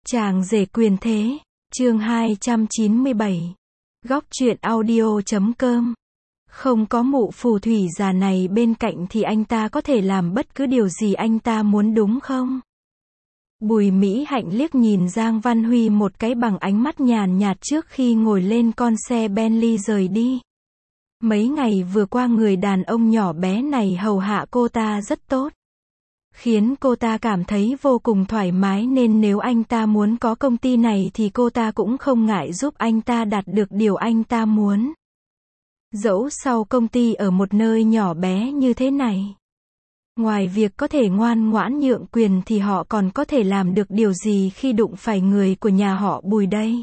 Chàng rể quyền thế, chương 297. Góc truyện audio.com. Không có mụ phù thủy già này bên cạnh thì anh ta có thể làm bất cứ điều gì anh ta muốn đúng không? Bùi Mỹ Hạnh liếc nhìn Giang Văn Huy một cái bằng ánh mắt nhàn nhạt trước khi ngồi lên con xe Bentley rời đi. Mấy ngày vừa qua người đàn ông nhỏ bé này hầu hạ cô ta rất tốt, khiến cô ta cảm thấy vô cùng thoải mái, nên nếu anh ta muốn có công ty này thì cô ta cũng không ngại giúp anh ta đạt được điều anh ta muốn. Dẫu sau công ty ở một nơi nhỏ bé như thế này, ngoài việc có thể ngoan ngoãn nhượng quyền thì họ còn có thể làm được điều gì khi đụng phải người của nhà họ Bùi đây?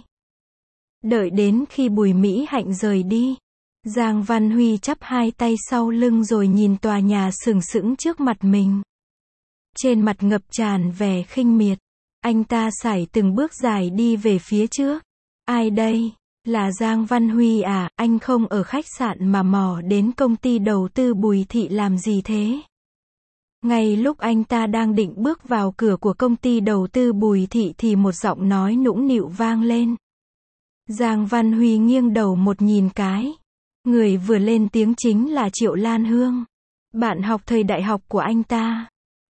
Đợi đến khi Bùi Mỹ Hạnh rời đi, Giang Văn Huy chắp hai tay sau lưng rồi nhìn tòa nhà sừng sững trước mặt mình. Trên mặt ngập tràn vẻ khinh miệt, anh ta sải từng bước dài đi về phía trước. Ai đây? Là Giang Văn Huy à? Anh không ở khách sạn mà mò đến công ty đầu tư Bùi Thị làm gì thế? Ngay lúc anh ta đang định bước vào cửa của công ty đầu tư Bùi Thị thì một giọng nói nũng nịu vang lên. Giang Văn Huy nghiêng đầu một nhìn cái. Người vừa lên tiếng chính là Triệu Lan Hương, bạn học thời đại học của anh ta.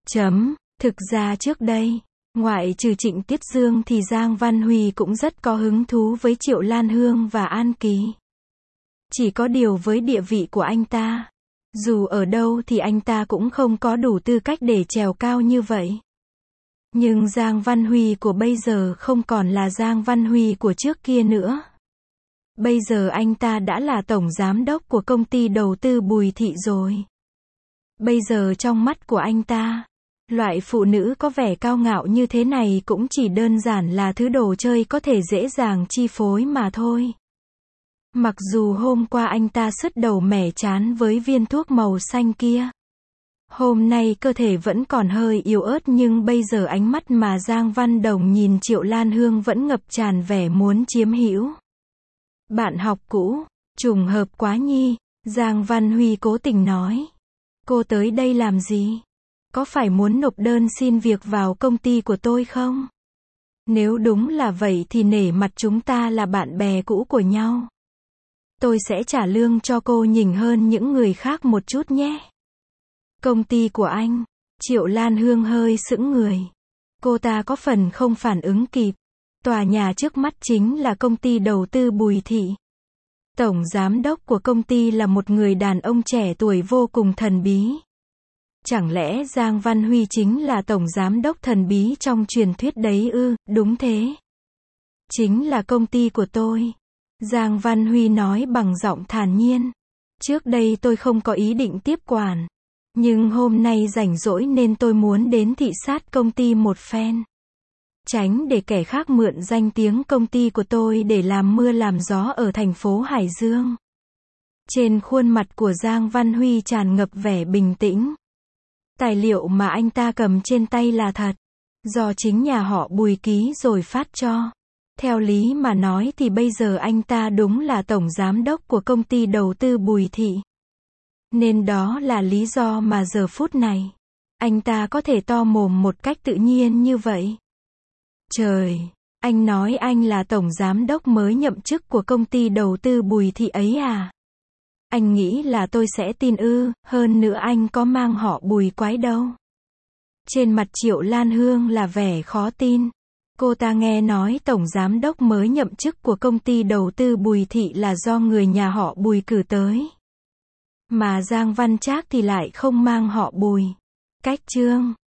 Thực ra trước đây, ngoại trừ Trịnh Tiết Dương thì Giang Văn Huy cũng rất có hứng thú với Triệu Lan Hương và An Kỳ. Chỉ có điều với địa vị của anh ta, dù ở đâu thì anh ta cũng không có đủ tư cách để trèo cao như vậy. Nhưng Giang Văn Huy của bây giờ không còn là Giang Văn Huy của trước kia nữa. Bây giờ anh ta đã là tổng giám đốc của công ty đầu tư Bùi Thị rồi. Bây giờ trong mắt của anh ta, loại phụ nữ có vẻ cao ngạo như thế này cũng chỉ đơn giản là thứ đồ chơi có thể dễ dàng chi phối mà thôi. Mặc dù hôm qua anh ta sứt đầu mẻ chán với viên thuốc màu xanh kia, hôm nay cơ thể vẫn còn hơi yếu ớt, nhưng bây giờ ánh mắt mà Giang Văn Đồng nhìn Triệu Lan Hương vẫn ngập tràn vẻ muốn chiếm hữu. Bạn học cũ, trùng hợp quá nhi, Giang Văn Huy cố tình nói. Cô tới đây làm gì? Có phải muốn nộp đơn xin việc vào công ty của tôi không? Nếu đúng là vậy thì nể mặt chúng ta là bạn bè cũ của nhau, tôi sẽ trả lương cho cô nhỉnh hơn những người khác một chút nhé. Công ty của anh? Triệu Lan Hương hơi sững người. Cô ta có phần không phản ứng kịp. Tòa nhà trước mắt chính là công ty đầu tư Bùi Thị. Tổng giám đốc của công ty là một người đàn ông trẻ tuổi vô cùng thần bí. Chẳng lẽ Giang Văn Huy chính là tổng giám đốc thần bí trong truyền thuyết đấy ư? Đúng thế. Chính là công ty của tôi. Giang Văn Huy nói bằng giọng thản nhiên. Trước đây tôi không có ý định tiếp quản, nhưng hôm nay rảnh rỗi nên tôi muốn đến thị sát công ty một phen. Tránh để kẻ khác mượn danh tiếng công ty của tôi để làm mưa làm gió ở thành phố Hải Dương. Trên khuôn mặt của Giang Văn Huy tràn ngập vẻ bình tĩnh. Tài liệu mà anh ta cầm trên tay là thật, do chính nhà họ Bùi ký rồi phát cho. Theo lý mà nói thì bây giờ anh ta đúng là tổng giám đốc của công ty đầu tư Bùi Thị. Nên đó là lý do mà giờ phút này, anh ta có thể to mồm một cách tự nhiên như vậy. Trời, anh nói anh là tổng giám đốc mới nhậm chức của công ty đầu tư Bùi Thị ấy à? Anh nghĩ là tôi sẽ tin ư? Hơn nữa anh có mang họ Bùi quái đâu. Trên mặt Triệu Lan Hương là vẻ khó tin. Cô ta nghe nói tổng giám đốc mới nhậm chức của công ty đầu tư Bùi Thị là do người nhà họ Bùi cử tới. Mà Giang Văn Trác thì lại không mang họ Bùi. Cách chương